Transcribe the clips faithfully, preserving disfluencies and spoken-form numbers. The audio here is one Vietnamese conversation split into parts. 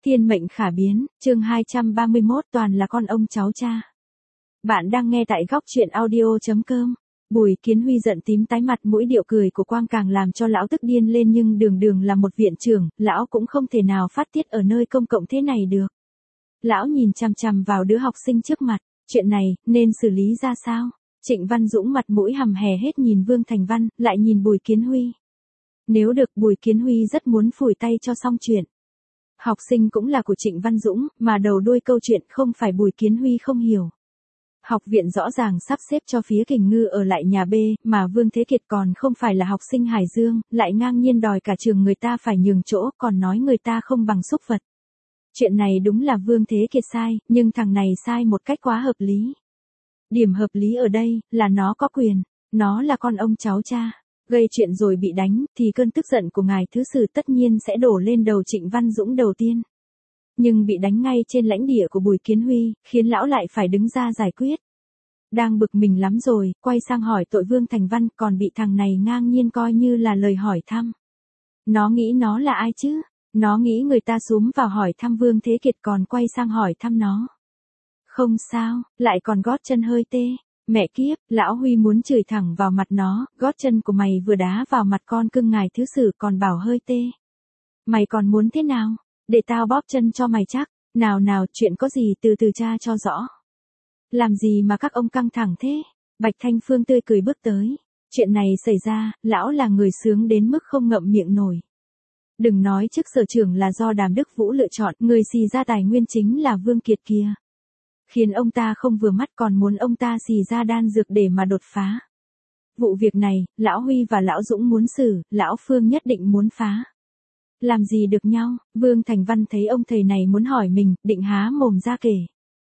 Thiên mệnh khả biến, chương hai trăm ba mươi mốt toàn là con ông cháu cha. Bạn đang nghe tại góc truyện audio chấm com. Bùi Kiến Huy giận tím tái mặt, mũi điệu cười của Quang càng làm cho lão tức điên lên, nhưng đường đường là một viện trưởng, lão cũng không thể nào phát tiết ở nơi công cộng thế này được. Lão nhìn chằm chằm vào đứa học sinh trước mặt, chuyện này nên xử lý ra sao? Trịnh Văn Dũng mặt mũi hầm hè hết nhìn Vương Thành Văn, lại nhìn Bùi Kiến Huy. Nếu được, Bùi Kiến Huy rất muốn phủi tay cho xong chuyện. Học sinh cũng là của Trịnh Văn Dũng, mà đầu đuôi câu chuyện không phải Bùi Kiến Huy không hiểu. Học viện rõ ràng sắp xếp cho phía Kình Ngư ở lại nhà B, mà Vương Thế Kiệt còn không phải là học sinh Hải Dương, lại ngang nhiên đòi cả trường người ta phải nhường chỗ, còn nói người ta không bằng súc vật. Chuyện này đúng là Vương Thế Kiệt sai, nhưng thằng này sai một cách quá hợp lý. Điểm hợp lý ở đây là nó có quyền, nó là con ông cháu cha. Gây chuyện rồi bị đánh, thì cơn tức giận của ngài thứ sử tất nhiên sẽ đổ lên đầu Trịnh Văn Dũng đầu tiên. Nhưng bị đánh ngay trên lãnh địa của Bùi Kiến Huy, khiến lão lại phải đứng ra giải quyết. Đang bực mình lắm rồi, quay sang hỏi tội Vương Thành Văn, còn bị thằng này ngang nhiên coi như là lời hỏi thăm. Nó nghĩ nó là ai chứ? Nó nghĩ người ta xúm vào hỏi thăm Vương Thế Kiệt còn quay sang hỏi thăm nó. Không sao, lại còn gót chân hơi tê. Mẹ kiếp, lão Huy muốn chửi thẳng vào mặt nó, gót chân của mày vừa đá vào mặt con cưng ngài thứ sử còn bảo hơi tê. Mày còn muốn thế nào? Để tao bóp chân cho mày chắc, nào nào chuyện có gì từ từ tra cho rõ. Làm gì mà các ông căng thẳng thế? Bạch Thanh Phương tươi cười bước tới. Chuyện này xảy ra, lão là người sướng đến mức không ngậm miệng nổi. Đừng nói chức sở trưởng là do Đàm Đức Vũ lựa chọn, người xì ra tài nguyên chính là Vương Kiệt kia. Khiến ông ta không vừa mắt, còn muốn ông ta xì ra đan dược để mà đột phá. Vụ việc này, lão Huy và lão Dũng muốn xử, lão Phương nhất định muốn phá. Làm gì được nhau? Vương Thành Văn thấy ông thầy này muốn hỏi mình, định há mồm ra kể.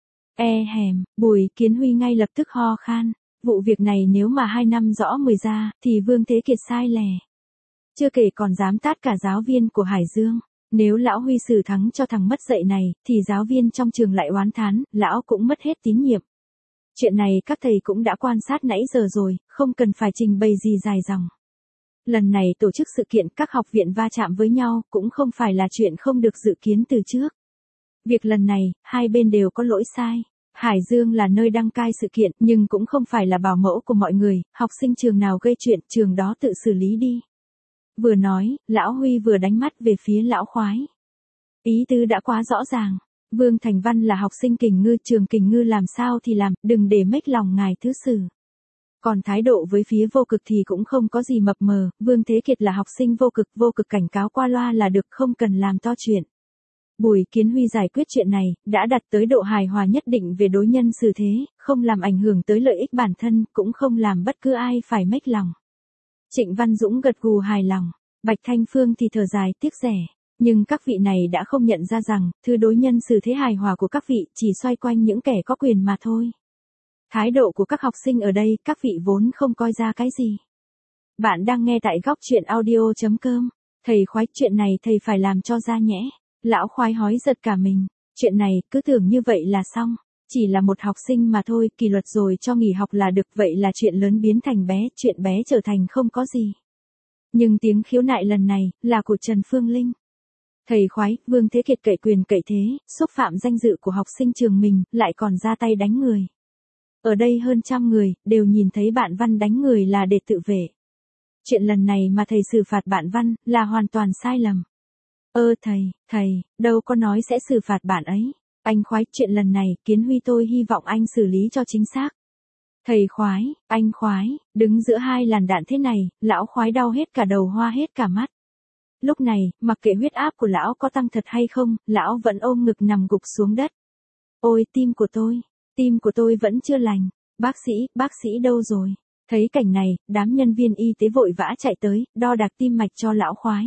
E hèm, Bùi Kiến Huy ngay lập tức ho khan. Vụ việc này nếu mà hai năm rõ mười ra, thì Vương Thế Kiệt sai lẻ. Chưa kể còn dám tát cả giáo viên của Hải Dương. Nếu lão Huy xử thắng cho thằng mất dạy này, thì giáo viên trong trường lại oán thán, lão cũng mất hết tín nhiệm. Chuyện này các thầy cũng đã quan sát nãy giờ rồi, không cần phải trình bày gì dài dòng. Lần này tổ chức sự kiện các học viện va chạm với nhau cũng không phải là chuyện không được dự kiến từ trước. Việc lần này, hai bên đều có lỗi sai. Hải Dương là nơi đăng cai sự kiện, nhưng cũng không phải là bảo mẫu của mọi người, học sinh trường nào gây chuyện, trường đó tự xử lý đi. Vừa nói, lão Huy vừa đánh mắt về phía lão khoái. Ý tứ đã quá rõ ràng. Vương Thành Văn là học sinh Kình Ngư, trường Kình Ngư làm sao thì làm, đừng để mếch lòng ngài thứ sử. Còn thái độ với phía vô cực thì cũng không có gì mập mờ, Vương Thế Kiệt là học sinh vô cực, vô cực cảnh cáo qua loa là được, không cần làm to chuyện. Bùi Kiến Huy giải quyết chuyện này, đã đặt tới độ hài hòa nhất định về đối nhân xử thế, không làm ảnh hưởng tới lợi ích bản thân, cũng không làm bất cứ ai phải mếch lòng. Trịnh Văn Dũng gật gù hài lòng, Bạch Thanh Phương thì thở dài tiếc rẻ. Nhưng các vị này đã không nhận ra rằng, thứ đối nhân xử thế hài hòa của các vị chỉ xoay quanh những kẻ có quyền mà thôi. Thái độ của các học sinh ở đây, các vị vốn không coi ra cái gì. Bạn đang nghe tại góc truyện audio chấm com. Thầy khoái, chuyện này thầy phải làm cho ra nhẽ. Lão khoái hói giật cả mình. Chuyện này, cứ tưởng như vậy là xong. Chỉ là một học sinh mà thôi, kỷ luật rồi cho nghỉ học là được, vậy là chuyện lớn biến thành bé, chuyện bé trở thành không có gì. Nhưng tiếng khiếu nại lần này, là của Trần Phương Linh. Thầy khoái, Vương Thế Kiệt cậy quyền cậy thế, xúc phạm danh dự của học sinh trường mình, lại còn ra tay đánh người. Ở đây hơn trăm người, đều nhìn thấy bạn Văn đánh người là để tự vệ. Chuyện lần này mà thầy xử phạt bạn Văn, là hoàn toàn sai lầm. Ơ thầy, thầy, đâu có nói sẽ xử phạt bạn ấy. Anh khoái, chuyện lần này, Kiến Huy tôi hy vọng anh xử lý cho chính xác. Thầy khoái, anh khoái, đứng giữa hai làn đạn thế này, lão khoái đau hết cả đầu hoa hết cả mắt. Lúc này, mặc kệ huyết áp của lão có tăng thật hay không, lão vẫn ôm ngực nằm gục xuống đất. Ôi tim của tôi, tim của tôi vẫn chưa lành. Bác sĩ, bác sĩ đâu rồi? Thấy cảnh này, đám nhân viên y tế vội vã chạy tới, đo đạc tim mạch cho lão khoái.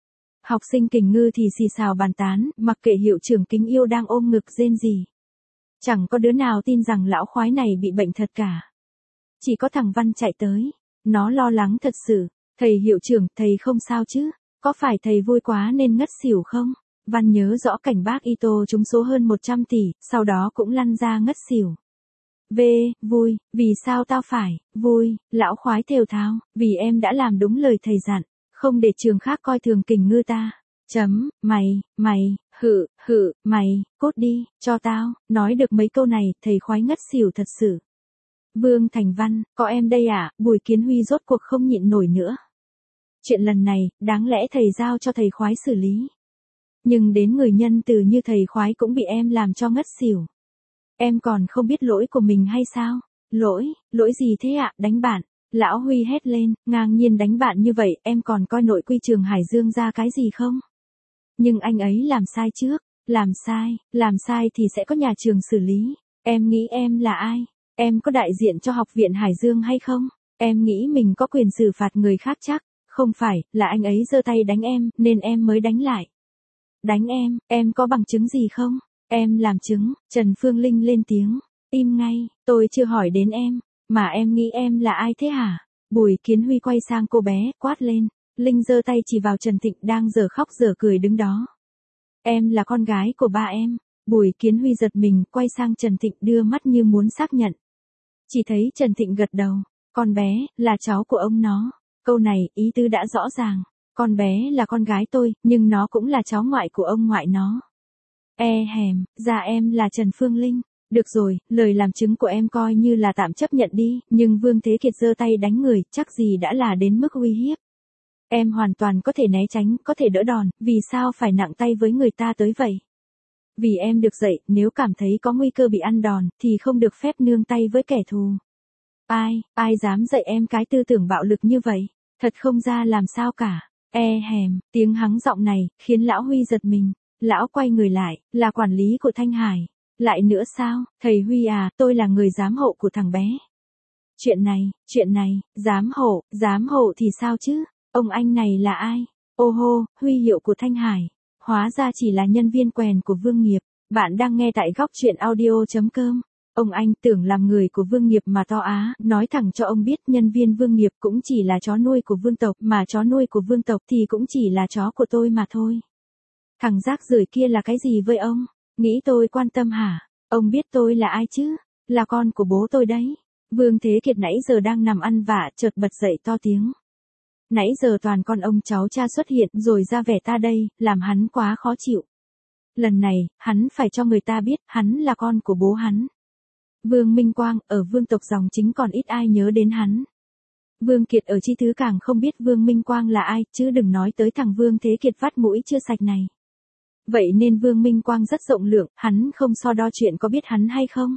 Học sinh Kình Ngư thì xì xào bàn tán, mặc kệ hiệu trưởng Kính Yêu đang ôm ngực rên rỉ. Chẳng có đứa nào tin rằng lão khoái này bị bệnh thật cả. Chỉ có thằng Văn chạy tới. Nó lo lắng thật sự. Thầy hiệu trưởng, thầy không sao chứ? Có phải thầy vui quá nên ngất xỉu không? Văn nhớ rõ cảnh bác Ito trúng số hơn một trăm tỷ, sau đó cũng lăn ra ngất xỉu. V, vui, vì sao tao phải, vui, lão khoái thều thào, vì em đã làm đúng lời thầy dặn, không để trường khác coi thường Kình Ngư ta. Chấm, mày, mày, hự, hự, mày, cút đi, cho tao, nói được mấy câu này, thầy khoái ngất xỉu thật sự. Vương Thành Văn, có em đây à, Bùi Kiến Huy rốt cuộc không nhịn nổi nữa. Chuyện lần này, đáng lẽ thầy giao cho thầy khoái xử lý. Nhưng đến người nhân từ như thầy khoái cũng bị em làm cho ngất xỉu. Em còn không biết lỗi của mình hay sao? Lỗi, lỗi gì thế ạ, đánh bạn? Lão Huy hét lên, ngang nhiên đánh bạn như vậy, em còn coi nội quy trường Hải Dương ra cái gì không? Nhưng anh ấy làm sai trước, làm sai, làm sai thì sẽ có nhà trường xử lý. Em nghĩ em là ai? Em có đại diện cho học viện Hải Dương hay không? Em nghĩ mình có quyền xử phạt người khác chắc? Không phải, là anh ấy giơ tay đánh em, nên em mới đánh lại. Đánh em, em có bằng chứng gì không? Em làm chứng, Trần Phương Linh lên tiếng. Im ngay, tôi chưa hỏi đến em, mà em nghĩ em là ai thế hả? Bùi Kiến Huy quay sang cô bé, quát lên. Linh giơ tay chỉ vào Trần Thịnh đang dở khóc dở cười đứng đó. Em là con gái của ba em. Bùi Kiến Huy giật mình, quay sang Trần Thịnh đưa mắt như muốn xác nhận. Chỉ thấy Trần Thịnh gật đầu. Con bé, là cháu của ông nó. Câu này, ý tứ đã rõ ràng. Con bé là con gái tôi, nhưng nó cũng là cháu ngoại của ông ngoại nó. E hèm, dạ em là Trần Phương Linh. Được rồi, lời làm chứng của em coi như là tạm chấp nhận đi, nhưng Vương Thế Kiệt giơ tay đánh người, chắc gì đã là đến mức uy hiếp. Em hoàn toàn có thể né tránh, có thể đỡ đòn, vì sao phải nặng tay với người ta tới vậy? Vì em được dạy, nếu cảm thấy có nguy cơ bị ăn đòn, thì không được phép nương tay với kẻ thù. Ai, ai dám dạy em cái tư tưởng bạo lực như vậy? Thật không ra làm sao cả. E hèm, tiếng hắng giọng này, khiến lão Huy giật mình. Lão quay người lại, là quản lý của Thanh Hải. Lại nữa sao, thầy Huy à, tôi là người giám hộ của thằng bé. Chuyện này, chuyện này, giám hộ, giám hộ thì sao chứ? Ông anh này là ai? Ô hô, huy hiệu của Thanh Hải. Hóa ra chỉ là nhân viên quèn của Vương Nghiệp. Bạn đang nghe tại góc truyện audio.com. Ông anh tưởng làm người của Vương Nghiệp mà to á, nói thẳng cho ông biết nhân viên Vương Nghiệp cũng chỉ là chó nuôi của Vương tộc, mà chó nuôi của Vương tộc thì cũng chỉ là chó của tôi mà thôi. Thằng rác rưởi kia là cái gì với ông? Nghĩ tôi quan tâm hả? Ông biết tôi là ai chứ? Là con của bố tôi đấy. Vương Thế Kiệt nãy giờ đang nằm ăn vạ, chợt bật dậy to tiếng. Nãy giờ toàn con ông cháu cha xuất hiện rồi ra vẻ ta đây, làm hắn quá khó chịu. Lần này, hắn phải cho người ta biết, hắn là con của bố hắn. Vương Minh Quang, ở Vương tộc dòng chính còn ít ai nhớ đến hắn. Vương Kiệt ở Chi Thứ càng không biết Vương Minh Quang là ai, chứ đừng nói tới thằng Vương Thế Kiệt vắt mũi chưa sạch này. Vậy nên Vương Minh Quang rất rộng lượng, hắn không so đo chuyện có biết hắn hay không.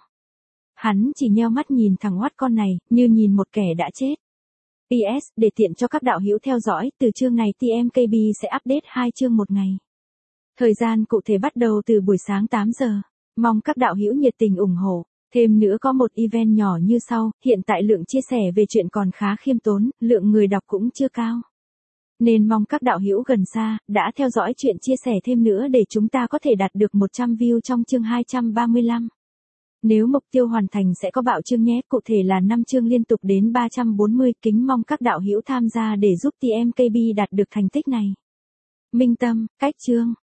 Hắn chỉ nheo mắt nhìn thằng oát con này, như nhìn một kẻ đã chết. pê ét, để tiện cho các đạo hữu theo dõi, từ chương này tê em ca bê sẽ update hai chương một ngày. Thời gian cụ thể bắt đầu từ buổi sáng tám giờ. Mong các đạo hữu nhiệt tình ủng hộ. Thêm nữa có một event nhỏ như sau, hiện tại lượng chia sẻ về chuyện còn khá khiêm tốn, lượng người đọc cũng chưa cao. Nên mong các đạo hữu gần xa, đã theo dõi chuyện chia sẻ thêm nữa để chúng ta có thể đạt được một trăm view trong chương hai trăm ba mươi lăm. Nếu mục tiêu hoàn thành sẽ có bạo chương nhé, cụ thể là năm chương liên tục đến ba trăm bốn mươi, kính mong các đạo hữu tham gia để giúp tê em ca bê đạt được thành tích này. Minh Tâm, cách chương.